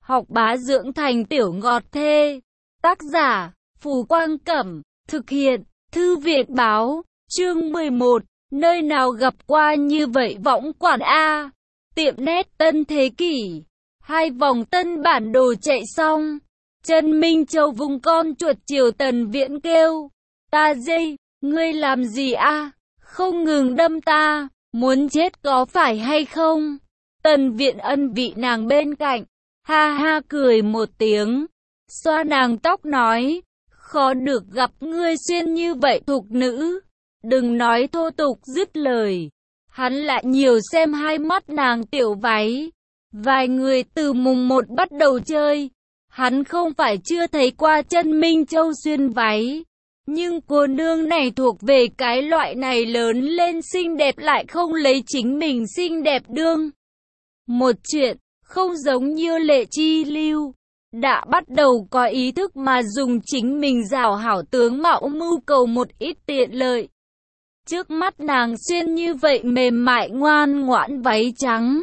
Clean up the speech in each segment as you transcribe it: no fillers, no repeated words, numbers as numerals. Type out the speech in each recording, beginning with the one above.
học bá dưỡng thành tiểu ngọt thê. Tác giả, Phù Quang Cẩm, thực hiện, Thư viện Báo, chương 11, nơi nào gặp qua như vậy võng quản A. Tiệm nét Tân Thế Kỷ, 2 vòng tân bản đồ chạy xong. Trần Minh Châu vùng con chuột chiều Tần Viễn kêu, ta dây, ngươi làm gì a? Không ngừng đâm ta, muốn chết có phải hay không? Tần Viễn ân vị nàng bên cạnh, ha ha cười một tiếng, xoa nàng tóc nói, khó được gặp ngươi xuyên như vậy thục nữ, đừng nói thô tục. Dứt lời, hắn lại nhiều xem hai mắt nàng tiểu váy. Vài người từ mùng 1 bắt đầu chơi, hắn không phải chưa thấy qua Trần Minh Châu xuyên váy, nhưng cô nương này thuộc về cái loại này lớn lên xinh đẹp lại không lấy chính mình xinh đẹp đương một chuyện, không giống như Lệ Chi Lưu, đã bắt đầu có ý thức mà dùng chính mình rảo hảo tướng mạo mưu cầu một ít tiện lợi. Trước mắt nàng xuyên như vậy mềm mại ngoan ngoãn váy trắng,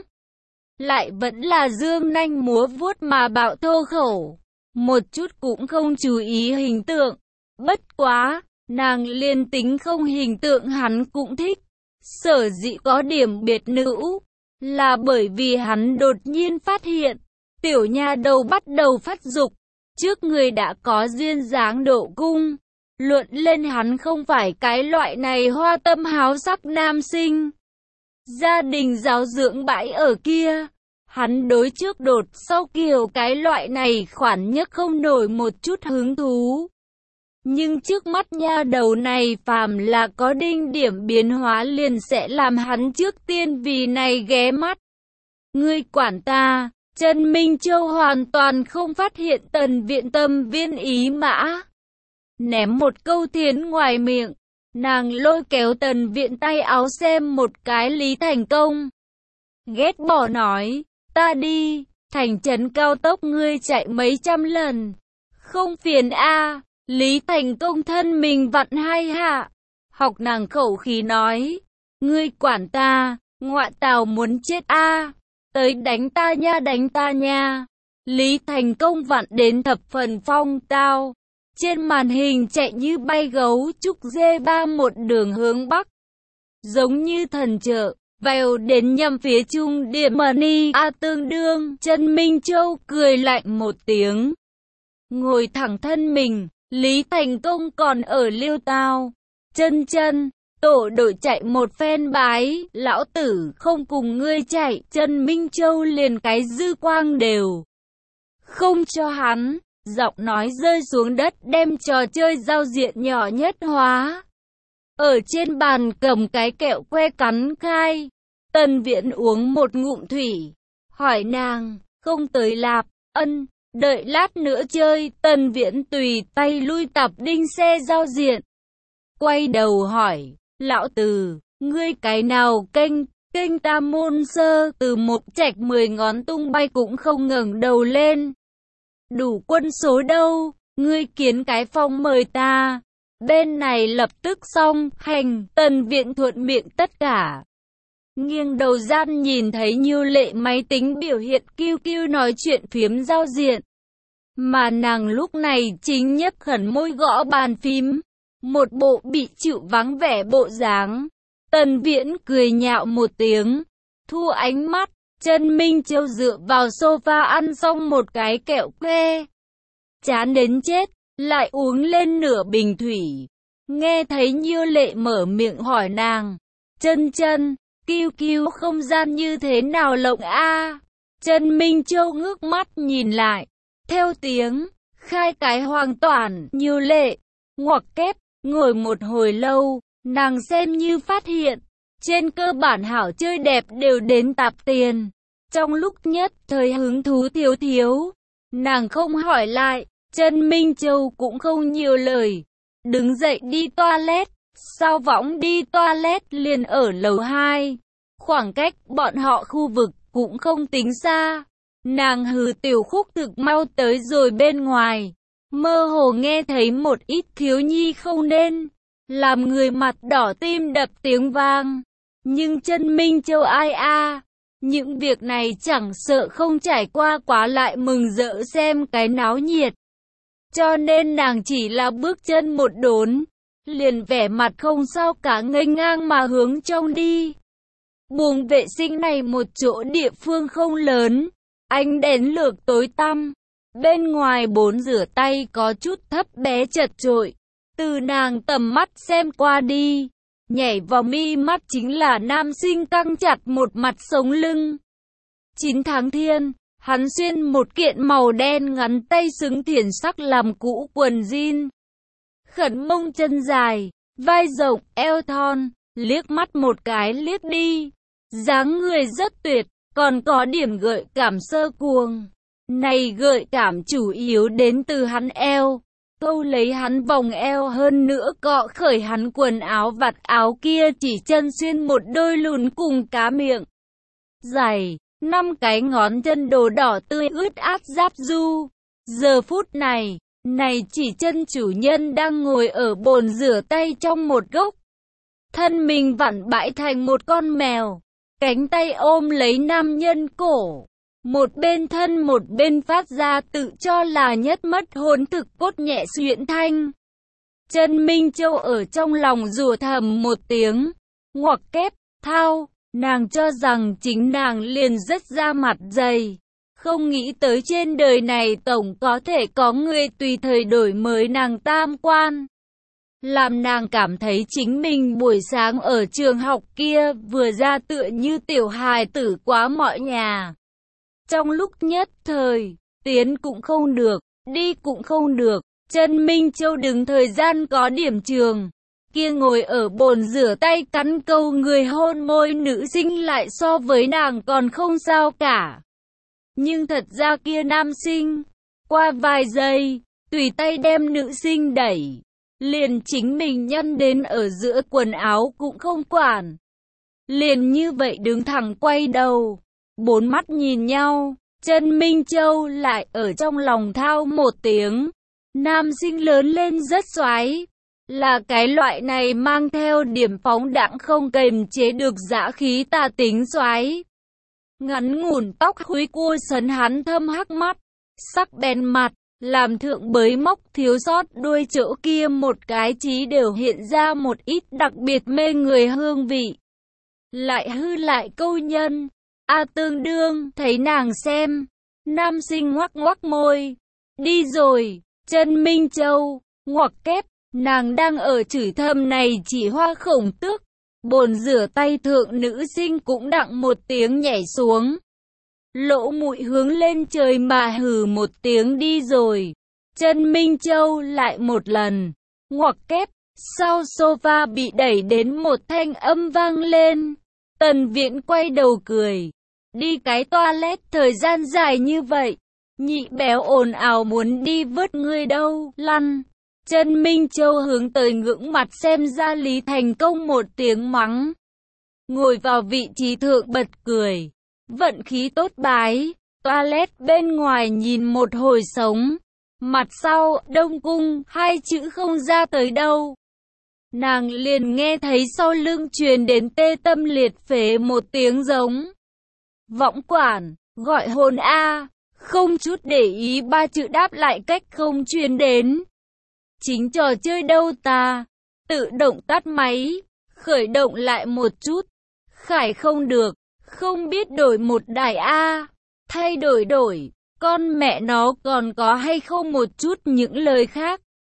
lại vẫn là dương nanh múa vuốt mà bạo thô khẩu, một chút cũng không chú ý hình tượng. Bất quá, nàng liên tính không hình tượng hắn cũng thích. Sở dĩ có điểm biệt nữ, là bởi vì hắn đột nhiên phát hiện, tiểu nha đầu bắt đầu phát dục, trước người đã có duyên dáng độ cung. Luận lên hắn không phải cái loại này hoa tâm háo sắc nam sinh. Gia đình giáo dưỡng bãi ở kia, hắn đối trước đột sau kiều cái loại này khoản nhất không nổi một chút hứng thú. Nhưng trước mắt nha đầu này phàm là có đinh điểm biến hóa liền sẽ làm hắn trước tiên vì này ghé mắt. Ngươi quản ta, Trần Minh Châu hoàn toàn không phát hiện Tần Viễn tâm viên ý mã. Ném một câu thiến ngoài miệng, nàng lôi kéo Tần Viễn tay áo xem một cái Lý Thành Công. Ghét bỏ nói, ta đi, thành trấn cao tốc ngươi chạy mấy trăm lần, không phiền a. Lý Thành Công thân mình vặn hai hạ, học nàng khẩu khí nói, ngươi quản ta, ngoại tào muốn chết a, tới đánh ta nha. Lý Thành Công vặn đến thập phần phong tao, trên màn hình chạy như bay gấu trúc G3 một đường hướng bắc, giống như thần trợ, vào đến nhằm phía trung điểm Mani A tương đương. Trần Minh Châu cười lạnh một tiếng, ngồi thẳng thân mình. Lý Thành Công còn ở liêu tao, chân, tổ đội chạy một phen bái, lão tử không cùng ngươi chạy. Trần Minh Châu liền cái dư quang đều không cho hắn, giọng nói rơi xuống đất đem trò chơi giao diện nhỏ nhất hóa. Ở trên bàn cầm cái kẹo que cắn khai, Tần Viễn uống một ngụm thủy, hỏi nàng, không tới lạp, ân. Đợi lát nữa chơi. Tần Viễn tùy tay lui tập đinh xe giao diện, quay đầu hỏi, lão Từ, ngươi cái nào kênh ta môn sơ. Từ một chạch 10 ngón tung bay cũng không ngẩng đầu lên. Đủ quân số đâu, ngươi kiến cái phong mời ta. Bên này lập tức xong, hành. Tần Viễn thuận miệng tất cả. Nghiêng đầu gian nhìn thấy Như Lệ máy tính biểu hiện QQ nói chuyện phiếm giao diện. Mà nàng lúc này chính nhấc khẩn môi gõ bàn phím, một bộ bị chịu vắng vẻ bộ dáng. Tần Viễn cười nhạo một tiếng, thu ánh mắt. Trần Minh Châu dựa vào sofa ăn xong một cái kẹo que, chán đến chết, lại uống lên nửa bình thủy. Nghe thấy Như Lệ mở miệng hỏi nàng, chân, QQ không gian như thế nào lộng a? Trần Minh Châu ngước mắt nhìn lại, theo tiếng, khai cái hoàn toàn. Như Lệ, ngoặc kép, ngồi một hồi lâu, nàng xem như phát hiện, trên cơ bản hảo chơi đẹp đều đến tạp tiền. Trong lúc nhất thời hứng thú thiếu, nàng không hỏi lại, Trần Minh Châu cũng không nhiều lời, đứng dậy đi toilet. Sao võng đi toilet liền ở lầu 2, khoảng cách bọn họ khu vực cũng không tính xa. Nàng hừ tiểu khúc thực mau tới rồi bên ngoài, mơ hồ nghe thấy một ít thiếu nhi không nên, làm người mặt đỏ tim đập tiếng vang. Nhưng Trần Minh Châu ai a, Những việc này chẳng sợ không trải qua quá lại mừng rỡ xem cái náo nhiệt. Cho nên nàng chỉ là bước chân một đốn, liền vẻ mặt không sao cả nghênh ngang mà hướng trong đi. Buồng vệ sinh này một chỗ địa phương không lớn, ánh đèn lược tối tăm. Bên ngoài bồn rửa tay có chút thấp bé chật chội. Từ nàng tầm mắt xem qua đi, nhảy vào mi mắt chính là nam sinh căng chặt một mặt sống lưng. 9 tháng thiên, hắn xuyên một kiện màu đen ngắn tay xứng thiển sắc làm cũ quần jean. Khẩn mông chân dài, vai rộng, eo thon, liếc mắt một cái liếc đi. Dáng người rất tuyệt, còn có điểm gợi cảm sơ cuồng. Này gợi cảm chủ yếu đến từ hắn eo. Câu lấy hắn vòng eo hơn nữa cọ khởi hắn quần áo vạt áo kia chỉ chân xuyên một đôi lùn cùng cá miệng. Dày, 5 cái ngón chân đồ đỏ tươi ướt át giáp du. Giờ phút này chỉ chân chủ nhân đang ngồi ở bồn rửa tay trong một góc. Thân mình vặn bãi thành một con mèo, cánh tay ôm lấy nam nhân cổ. Một bên thân một bên phát ra tự cho là nhất mất hồn thực cốt nhẹ xuyễn thanh. Trần Minh Châu ở trong lòng rủa thầm một tiếng, ngoặc kép, thao, nàng cho rằng chính nàng liền rất ra mặt dày. Không nghĩ tới trên đời này tổng có thể có người tùy thời đổi mới nàng tam quan. Làm nàng cảm thấy chính mình buổi sáng ở trường học kia vừa ra tựa như tiểu hài tử quá mọi nhà. Trong lúc nhất thời, tiến cũng không được, đi cũng không được, Trần Minh Châu đứng thời gian có điểm trường. Kia ngồi ở bồn rửa tay cắn câu người hôn môi nữ sinh lại so với nàng còn không sao cả. Nhưng thật ra kia nam sinh, qua vài giây, tùy tay đem nữ sinh đẩy, liền chính mình nhăn đến ở giữa quần áo cũng không quản. Liền như vậy đứng thẳng quay đầu, 4 mắt nhìn nhau, Trần Minh Châu lại ở trong lòng thao một tiếng. Nam sinh lớn lên rất xoái, là cái loại này mang theo điểm phóng đãng không kềm chế được dã khí tà tính xoái. Ngắn ngủn tóc húi cua sấn hắn thâm hắc mắt, sắc bén mặt, làm thượng bới móc thiếu sót đuôi chỗ kia một cái chí đều hiện ra một ít đặc biệt mê người hương vị. Lại hư lại câu nhân, tương đương, thấy nàng xem, nam sinh ngoắc ngoắc môi, đi rồi, Trần Minh Châu, ngoặc kép, nàng đang ở chửi thầm này chỉ hoa khổng tước. Bồn rửa tay thượng nữ sinh cũng đặng một tiếng nhảy xuống. Lỗ mũi hướng lên trời mà hừ một tiếng đi rồi. Trần Minh Châu lại một lần, ngoặc kép, sau sofa bị đẩy đến một thanh âm vang lên. Tần Viễn quay đầu cười. Đi cái toilet thời gian dài như vậy, nhị béo ồn ào muốn đi vớt ngươi đâu, lăn. Trần Minh Châu hướng tới ngưỡng mặt xem ra Lý Thành Công một tiếng mắng. Ngồi vào vị trí thượng bật cười. Vận khí tốt bái, toilet bên ngoài nhìn một hồi sống. Mặt sau, Đông Cung, 2 chữ không ra tới đâu. Nàng liền nghe thấy sau lưng truyền đến tê tâm liệt phế một tiếng giống. Võng quản, gọi hồn A, không chút để ý 3 chữ đáp lại cách không truyền đến. Chính trò chơi đâu ta, tự động tắt máy, khởi động lại một chút. Khải không được, không biết đổi một đài A, thay đổi, con mẹ nó còn có hay không một chút những lời khác.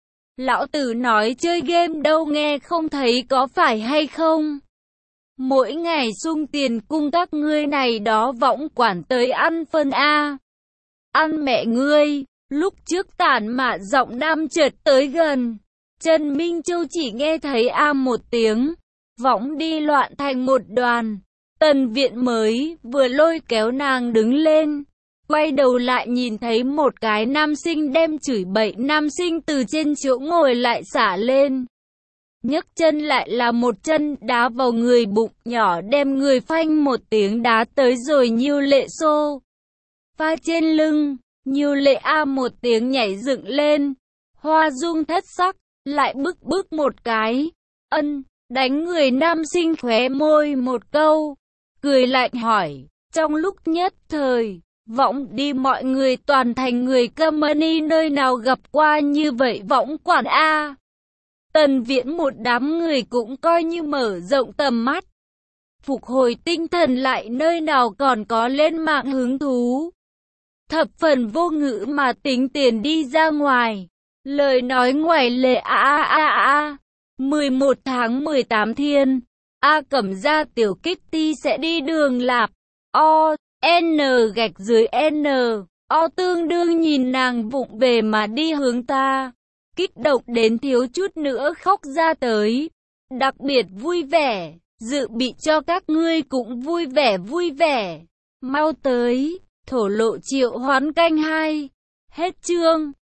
Lão tử nói chơi game đâu nghe không thấy có phải hay không. Mỗi ngày sung tiền cung các ngươi này đó võng quản tới ăn phân A. Ăn mẹ ngươi, lúc trước tản mạ giọng nam chợt tới gần. Trần Minh Châu chỉ nghe thấy A một tiếng, võng đi loạn thành một đoàn. Tần Viện mới vừa lôi kéo nàng đứng lên, quay đầu lại nhìn thấy một cái nam sinh đem chửi bậy nam sinh từ trên chỗ ngồi lại xả lên. Nhấc chân lại là một chân đá vào người bụng nhỏ đem người phanh một tiếng đá tới rồi Nhiêu Lệ xô pha trên lưng. Nhiêu Lệ A một tiếng nhảy dựng lên, hoa dung thất sắc, lại bức một cái, đánh người nam sinh khóe môi một câu, cười lạnh hỏi, Trong lúc nhất thời, võng đi mọi người toàn thành người Germany, nơi nào gặp qua như vậy võng quản a. Tần Viễn một đám người cũng coi như mở rộng tầm mắt. Phục hồi tinh thần lại, nơi nào còn có lên mạng hứng thú. Thập phần vô ngữ mà tính tiền đi ra ngoài. Lời nói ngoài lề 11 tháng 18 thiên. A Cẩm Gia tiểu Kitty sẽ đi đường lạp. O, N gạch dưới N. O tương đương nhìn nàng vụng về mà đi hướng ta. Kích động đến thiếu chút nữa khóc ra tới. Đặc biệt vui vẻ. Dự bị cho các ngươi cũng vui vẻ. Mau tới. Thổ lộ triệu hoán canh 2. Hết chương.